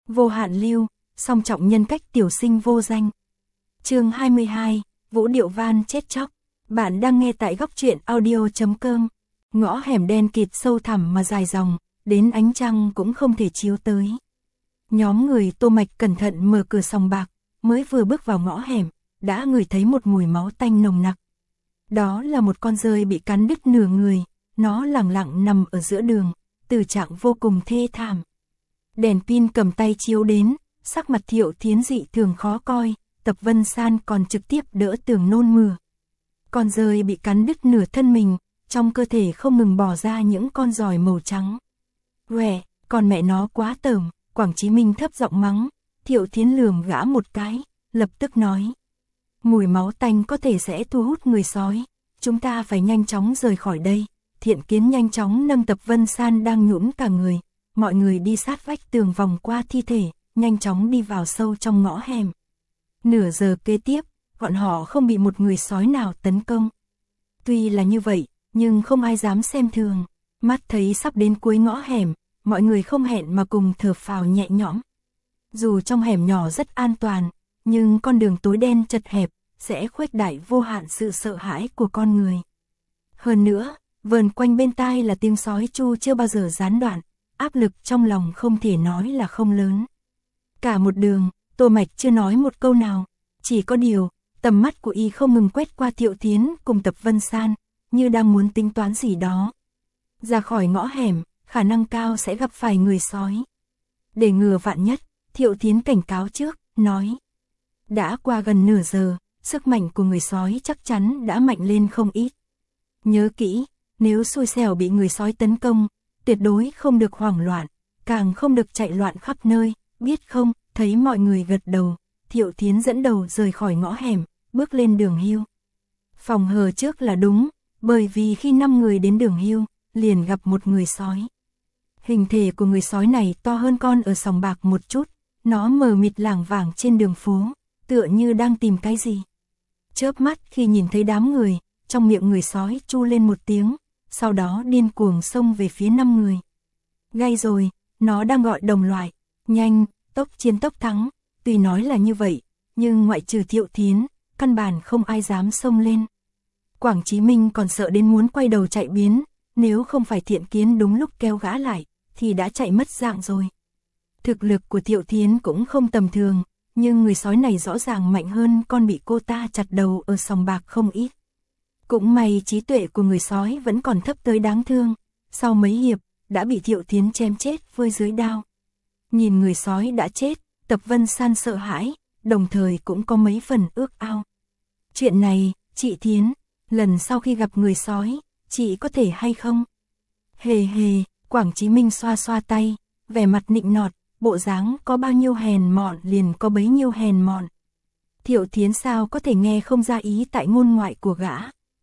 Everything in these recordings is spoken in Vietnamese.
Vô hạn lưu, song trọng nhân cách tiểu sinh vô danh. Chương 22, Vũ Điệu Van chết chóc. Bạn đang nghe tại góc truyện audio.com. Ngõ hẻm đen kịt sâu thẳm mà dài dòng, đến ánh trăng cũng không thể chiếu tới. Nhóm người Tô Mạch cẩn thận mở cửa sòng bạc, mới vừa bước vào ngõ hẻm, đã ngửi thấy một mùi máu tanh nồng nặc. Đó là một con dơi bị cắn đứt nửa người, nó lẳng lặng nằm ở giữa đường, tử trạng vô cùng thê thảm. Đèn pin cầm tay chiếu đến, sắc mặt Thiệu Thiến dị thường khó coi, Tập Vân San còn trực tiếp đỡ tường nôn mửa. Con dơi bị cắn đứt nửa thân mình, trong cơ thể không ngừng bò ra những con giòi màu trắng. Quẻ, còn mẹ nó quá tởm, Quảng Chí Minh thấp giọng mắng. Thiệu Thiến lườm gã một cái, lập tức nói. Mùi máu tanh có thể sẽ thu hút người sói, chúng ta phải nhanh chóng rời khỏi đây. Thiện Kiến nhanh chóng nâng Tập Vân San đang nhũn cả người, mọi người đi sát vách tường vòng qua thi thể, nhanh chóng đi vào sâu trong ngõ hẻm. Nửa giờ kế tiếp, bọn họ không bị một người sói nào tấn công. Tuy là như vậy, nhưng không ai dám xem thường. Mắt thấy sắp đến cuối ngõ hẻm, mọi người không hẹn mà cùng thở phào nhẹ nhõm. Dù trong hẻm nhỏ rất an toàn, nhưng con đường tối đen chật hẹp, sẽ khuếch đại vô hạn sự sợ hãi của con người. Hơn nữa, vờn quanh bên tai là tiếng sói tru chưa bao giờ gián đoạn, áp lực trong lòng không thể nói là không lớn. Cả một đường, Tô Mạch chưa nói một câu nào, chỉ có điều, tầm mắt của y không ngừng quét qua Thiệu Thiến cùng Tập Vân San, như đang muốn tính toán gì đó. Ra khỏi ngõ hẻm, khả năng cao sẽ gặp phải người sói. Để ngừa vạn nhất, Thiệu Thiến cảnh cáo trước, nói. Đã qua gần nửa giờ, sức mạnh của người sói chắc chắn đã mạnh lên không ít. Nhớ kỹ, nếu xui xẻo bị người sói tấn công, tuyệt đối không được hoảng loạn, càng không được chạy loạn khắp nơi, biết không? Thấy mọi người gật đầu, Thiệu Thiến dẫn đầu rời khỏi ngõ hẻm, bước lên đường hưu. Phòng hờ trước là đúng, bởi vì khi 5 người đến đường hưu, liền gặp một người sói. Hình thể của người sói này to hơn con ở sòng bạc một chút, nó mờ mịt lảng vảng trên đường phố, tựa như đang tìm cái gì. Chớp mắt khi nhìn thấy đám người, trong miệng người sói chu lên một tiếng, sau đó điên cuồng xông về phía 5 người. Gay rồi, nó đang gọi đồng loại, nhanh, tốc chiến tốc thắng, tuy nói là như vậy, nhưng ngoại trừ Thiệu Thiến, căn bản không ai dám xông lên. Quảng Chí Minh còn sợ đến muốn quay đầu chạy biến, nếu không phải Thiện Kiến đúng lúc kéo gã lại, thì đã chạy mất dạng rồi. Thực lực của Thiệu Thiến cũng không tầm thường, nhưng người sói này rõ ràng mạnh hơn con bị cô ta chặt đầu ở sòng bạc không ít. Cũng may trí tuệ của người sói vẫn còn thấp tới đáng thương, sau mấy hiệp, đã bị Thiệu Thiến chém chết vơi dưới đao. Nhìn người sói đã chết, Tập Vân San sợ hãi, đồng thời cũng có mấy phần ước ao. Chuyện này, chị Thiến, lần sau khi gặp người sói, chị có thể hay không? Hề hề, Quảng Chí Minh xoa xoa tay, vẻ mặt nịnh nọt, bộ dáng có bao nhiêu hèn mọn liền có bấy nhiêu hèn mọn. Thiệu Thiến sao có thể nghe không ra ý tại ngôn ngoại của gã.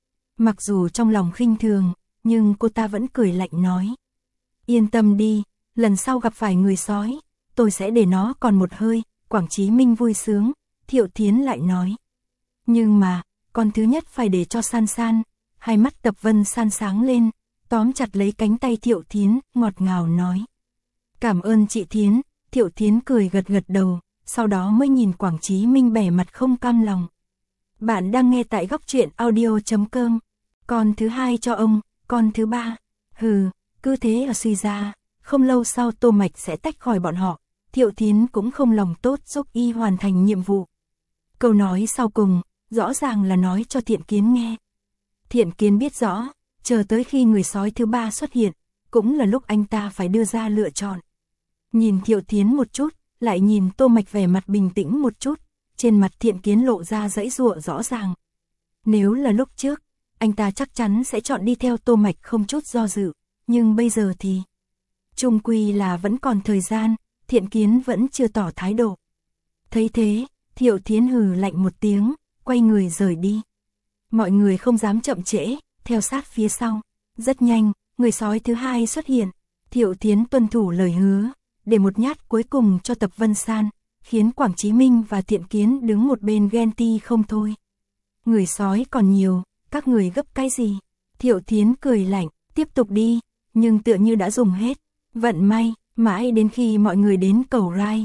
Mặc dù trong lòng khinh thường, nhưng cô ta vẫn cười lạnh nói. Yên tâm đi, lần sau gặp phải người sói, tôi sẽ để nó còn một hơi. Quảng Chí Minh vui sướng, Thiệu Thiến lại nói. Nhưng mà, con thứ nhất phải để cho San San. Hai mắt Tập Vân San sáng lên, tóm chặt lấy cánh tay Thiệu Thiến, ngọt ngào nói. Cảm ơn chị Thiến. Thiệu Thiến cười gật gật đầu, sau đó mới nhìn Quảng Chí Minh bẻ mặt không cam lòng. Bạn đang nghe tại góc truyện audio.com. Con thứ hai cho ông, con thứ ba. Hừ, cứ thế ở suy ra, không lâu sau Tô Mạch sẽ tách khỏi bọn họ. Thiệu Thiến cũng không lòng tốt giúp y hoàn thành nhiệm vụ. Câu nói sau cùng, rõ ràng là nói cho Thiện Kiến nghe. Thiện Kiến biết rõ, chờ tới khi người sói thứ ba xuất hiện, cũng là lúc anh ta phải đưa ra lựa chọn. Nhìn Thiệu Thiến một chút, lại nhìn Tô Mạch vẻ mặt bình tĩnh một chút, trên mặt Thiện Kiến lộ ra giãy giụa rõ ràng. Nếu là lúc trước, anh ta chắc chắn sẽ chọn đi theo Tô Mạch không chút do dự, nhưng bây giờ thì... Chung quy là vẫn còn thời gian, Thiện Kiến vẫn chưa tỏ thái độ. Thấy thế, Thiệu Thiến hừ lạnh một tiếng, quay người rời đi. Mọi người không dám chậm trễ, theo sát phía sau. Rất nhanh, người sói thứ hai xuất hiện. Thiệu Thiến tuân thủ lời hứa, để một nhát cuối cùng cho Tập Vân San, khiến Quảng Chí Minh và Thiện Kiến đứng một bên ghen ti không thôi. Người sói còn nhiều, các người gấp cái gì? Thiệu Thiến cười lạnh, tiếp tục đi, nhưng tựa như đã dùng hết. Vận may, mãi đến khi mọi người đến cầu Rai,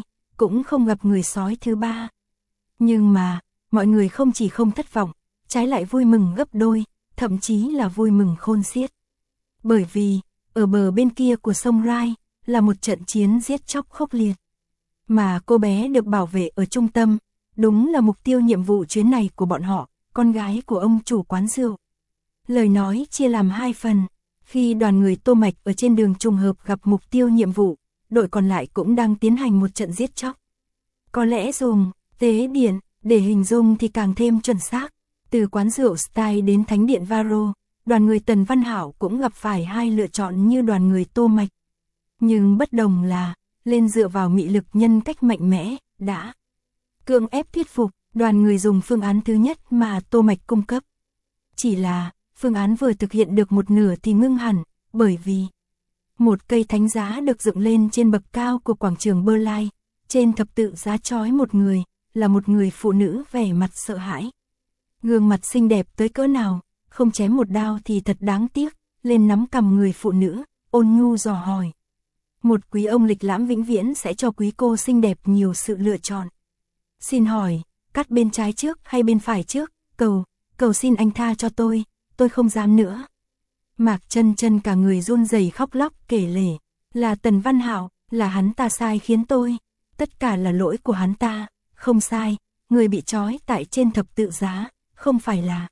cũng không gặp người sói thứ ba. Nhưng mà, mọi người không chỉ không thất vọng, trái lại vui mừng gấp đôi, thậm chí là vui mừng khôn xiết. Bởi vì, ở bờ bên kia của sông Rai, là một trận chiến giết chóc khốc liệt. Mà cô bé được bảo vệ ở trung tâm, đúng là mục tiêu nhiệm vụ chuyến này của bọn họ, con gái của ông chủ quán rượu. Lời nói chia làm hai phần, khi đoàn người Tô Mạch ở trên đường trùng hợp gặp mục tiêu nhiệm vụ, đội còn lại cũng đang tiến hành một trận giết chóc. Có lẽ dùng tế điện để hình dung thì càng thêm chuẩn xác. Từ quán rượu Style đến thánh điện Varro, đoàn người Tần Văn Hảo cũng gặp phải hai lựa chọn như đoàn người Tô Mạch. Nhưng bất đồng là, lên dựa vào mị lực nhân cách mạnh mẽ, đã cưỡng ép thuyết phục, đoàn người dùng phương án thứ nhất mà Tô Mạch cung cấp. Chỉ là, phương án vừa thực hiện được một nửa thì ngưng hẳn, bởi vì một cây thánh giá được dựng lên trên bậc cao của quảng trường Bơ Lai, trên thập tự giá trói một người, là một người phụ nữ vẻ mặt sợ hãi. Gương mặt xinh đẹp tới cỡ nào, không chém một đao thì thật đáng tiếc, lên nắm cầm người phụ nữ, ôn nhu dò hỏi. Một quý ông lịch lãm vĩnh viễn sẽ cho quý cô xinh đẹp nhiều sự lựa chọn. Xin hỏi, cắt bên trái trước hay bên phải trước, cầu xin anh tha cho tôi không dám nữa. Mạc Chân Chân cả người run rẩy khóc lóc kể lể, là Tần Văn Hạo, là hắn ta sai khiến tôi, tất cả là lỗi của hắn ta, không sai, người bị trói tại trên thập tự giá, không phải là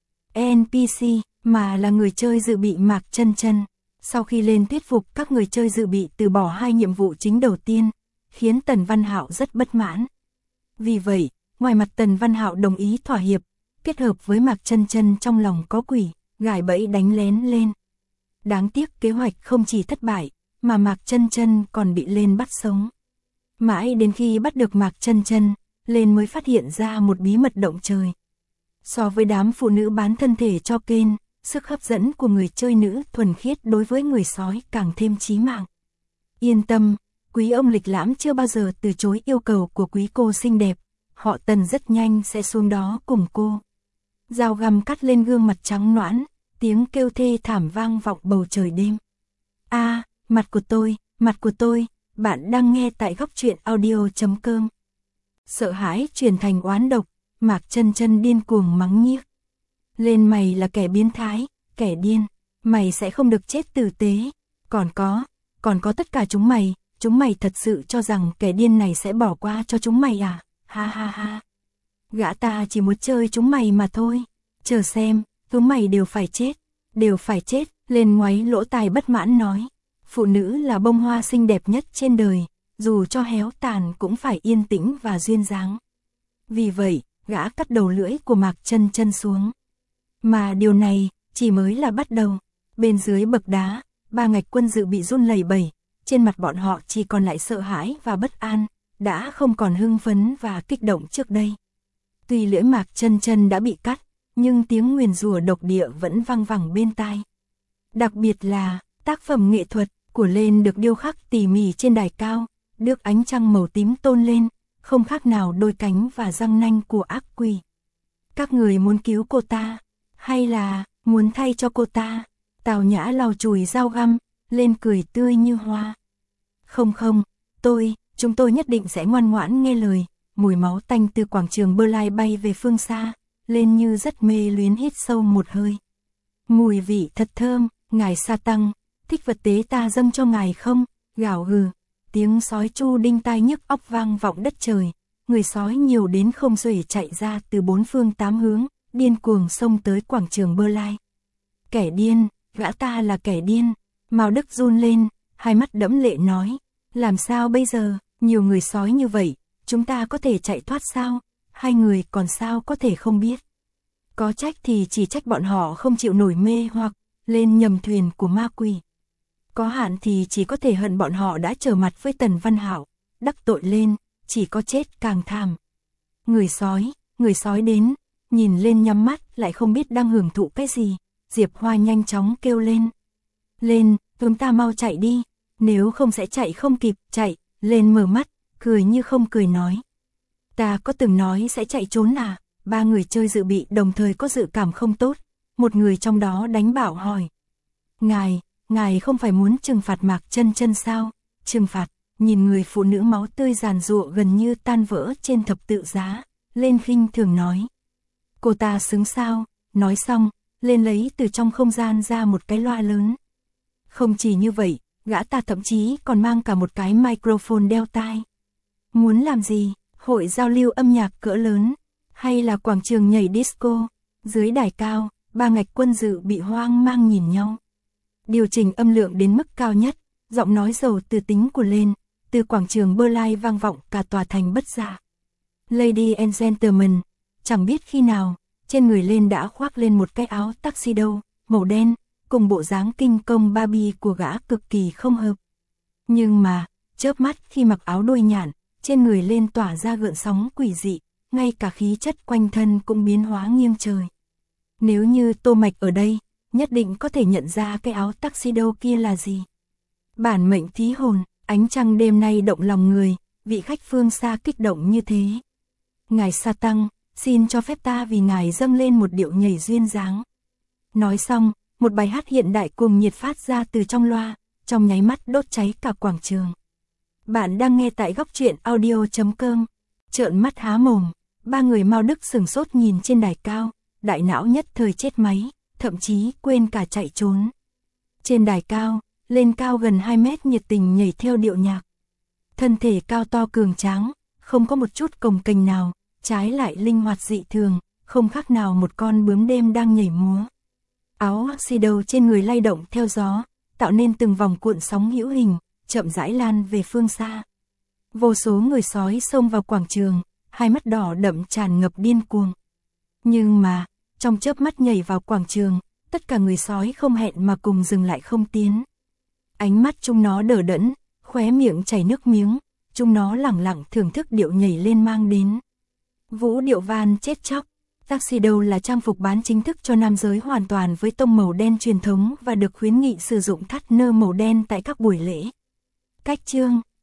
NPC, mà là người chơi dự bị Mạc Chân Chân. Sau khi lên thuyết phục các người chơi dự bị từ bỏ hai nhiệm vụ chính đầu tiên, khiến Tần Văn Hạo rất bất mãn. Vì vậy, ngoài mặt Tần Văn Hạo đồng ý thỏa hiệp, kết hợp với Mạc Chân Chân trong lòng có quỷ, gài bẫy đánh lén lên. Đáng tiếc kế hoạch không chỉ thất bại, mà Mạc Chân Chân còn bị lên bắt sống. Mãi đến khi bắt được Mạc Chân Chân, lên mới phát hiện ra một bí mật động trời. So với đám phụ nữ bán thân thể cho kênh, sức hấp dẫn của người chơi nữ thuần khiết đối với người sói càng thêm chí mạng. Yên tâm, quý ông lịch lãm chưa bao giờ từ chối yêu cầu của quý cô xinh đẹp, họ Tần rất nhanh sẽ xuống đó cùng cô. Dao găm cắt lên gương mặt trắng nõn, tiếng kêu thê thảm vang vọng bầu trời đêm. A, mặt của tôi, bạn đang nghe tại góc truyện audio.com. Sợ hãi truyền thành oán độc, Mạc Chân Chân điên cuồng mắng nhiếc. Lên mày là kẻ biến thái, kẻ điên, mày sẽ không được chết tử tế. Còn có tất cả chúng mày thật sự cho rằng kẻ điên này sẽ bỏ qua cho chúng mày à? Ha ha ha. Gã ta chỉ muốn chơi chúng mày mà thôi. Chờ xem, chúng mày đều phải chết, lên ngoáy lỗ tai bất mãn nói. Phụ nữ là bông hoa xinh đẹp nhất trên đời, dù cho héo tàn cũng phải yên tĩnh và duyên dáng. Vì vậy, gã cắt đầu lưỡi của Mạc Chân Chân xuống. Mà điều này chỉ mới là bắt đầu. Bên dưới bậc đá, ba ngạch quân dự bị run lẩy bẩy, trên mặt bọn họ chỉ còn lại sợ hãi và bất an, đã không còn hưng phấn và kích động trước đây. Tuy lưỡi Mạc Chân Chân đã bị cắt, nhưng tiếng nguyền rủa độc địa vẫn vang vẳng bên tai. Đặc biệt là, tác phẩm nghệ thuật của Lên được điêu khắc tỉ mỉ trên đài cao, được ánh trăng màu tím tôn lên, không khác nào đôi cánh và răng nanh của ác quỷ. Các người muốn cứu cô ta, hay là muốn thay cho cô ta? Tào Nhã lau chùi dao găm, Lên cười tươi như hoa. Không, chúng tôi nhất định sẽ ngoan ngoãn nghe lời. Mùi máu tanh từ quảng trường Bơ Lai bay về phương xa, Lên như rất mê luyến hít sâu một hơi. Mùi vị thật thơm, ngài Sa Tăng, thích vật tế ta dâng cho ngài không? Gào gừ, tiếng sói chu đinh tai nhức óc vang vọng đất trời, người sói nhiều đến không xuể chạy ra từ bốn phương tám hướng, điên cuồng xông tới quảng trường Bơ Lai. Kẻ điên, gã ta là kẻ điên. Mao Đức run lên, hai mắt đẫm lệ nói, làm sao bây giờ, nhiều người sói như vậy, chúng ta có thể chạy thoát sao? Hai người còn sao có thể không biết. Có trách thì chỉ trách bọn họ không chịu nổi mê hoặc lên nhầm thuyền của ma quỷ. Có hạn thì chỉ có thể hận bọn họ đã trở mặt với Tần Văn Hạo, đắc tội lên, chỉ có chết càng thảm. Người sói đến, nhìn Lên nhắm mắt lại không biết đang hưởng thụ cái gì. Diệp Hoa nhanh chóng kêu lên. Lên, chúng ta mau chạy đi, nếu không sẽ chạy không kịp. Chạy, Lên mở mắt, cười như không cười nói. Ta có từng nói sẽ chạy trốn à? Ba người chơi dự bị đồng thời có dự cảm không tốt. Một người trong đó đánh bảo hỏi. Ngài không phải muốn trừng phạt Mạc Chân Chân sao? Trừng phạt, nhìn người phụ nữ máu tươi giàn giụa gần như tan vỡ trên thập tự giá, lên khinh thường nói. Cô ta xứng sao, nói xong, lên lấy từ trong không gian ra một cái loa lớn. Không chỉ như vậy, gã ta thậm chí còn mang cả một cái microphone đeo tai. Muốn làm gì, hội giao lưu âm nhạc cỡ lớn, hay là quảng trường nhảy disco? Dưới đài cao, ba ngạch quân dự bị hoang mang nhìn nhau. Điều chỉnh âm lượng đến mức cao nhất, giọng nói giàu từ tính của lên, từ quảng trường Berlin vang vọng cả tòa thành bất giả. Lady and gentlemen, chẳng biết khi nào, trên người lên đã khoác lên một cái áo tuxedo, màu đen, cùng bộ dáng kinh công Barbie của gã cực kỳ không hợp. Nhưng mà, chớp mắt khi mặc áo đôi nhạn, trên người lên tỏa ra gợn sóng quỷ dị, ngay cả khí chất quanh thân cũng biến hóa nghiêng trời. Nếu như Tô Mạch ở đây, nhất định có thể nhận ra cái áo tuxedo kia là gì. Bản mệnh thí hồn, ánh trăng đêm nay động lòng người, vị khách phương xa kích động như thế. Ngài Sa Tăng, xin cho phép ta vì ngài dâng lên một điệu nhảy duyên dáng. Nói xong, một bài hát hiện đại cùng nhiệt phát ra từ trong loa, trong nháy mắt đốt cháy cả quảng trường. Bạn đang nghe tại góc truyện audio.com. Trợn mắt há mồm, ba người Mao Đức sửng sốt nhìn trên đài cao, đại não nhất thời chết máy, thậm chí quên cả chạy trốn. Trên đài cao, lên cao gần 2 mét nhiệt tình nhảy theo điệu nhạc. Thân thể cao to cường tráng, không có một chút cồng kềnh nào, trái lại linh hoạt dị thường, không khác nào một con bướm đêm đang nhảy múa. Áo tuxedo trên người lay động theo gió, tạo nên từng vòng cuộn sóng hữu hình, chậm rãi lan về phương xa. Vô số người sói xông vào quảng trường, hai mắt đỏ đậm tràn ngập điên cuồng. Nhưng mà, trong chớp mắt nhảy vào quảng trường, tất cả người sói không hẹn mà cùng dừng lại không tiến. Ánh mắt chúng nó đờ đẫn, khóe miệng chảy nước miếng, chúng nó lẳng lặng thưởng thức điệu nhảy lên mang đến. Vũ điệu van chết chóc. Tuxedo là trang phục bán chính thức cho nam giới hoàn toàn với tông màu đen truyền thống và được khuyến nghị sử dụng thắt nơ màu đen tại các buổi lễ. Cách chương,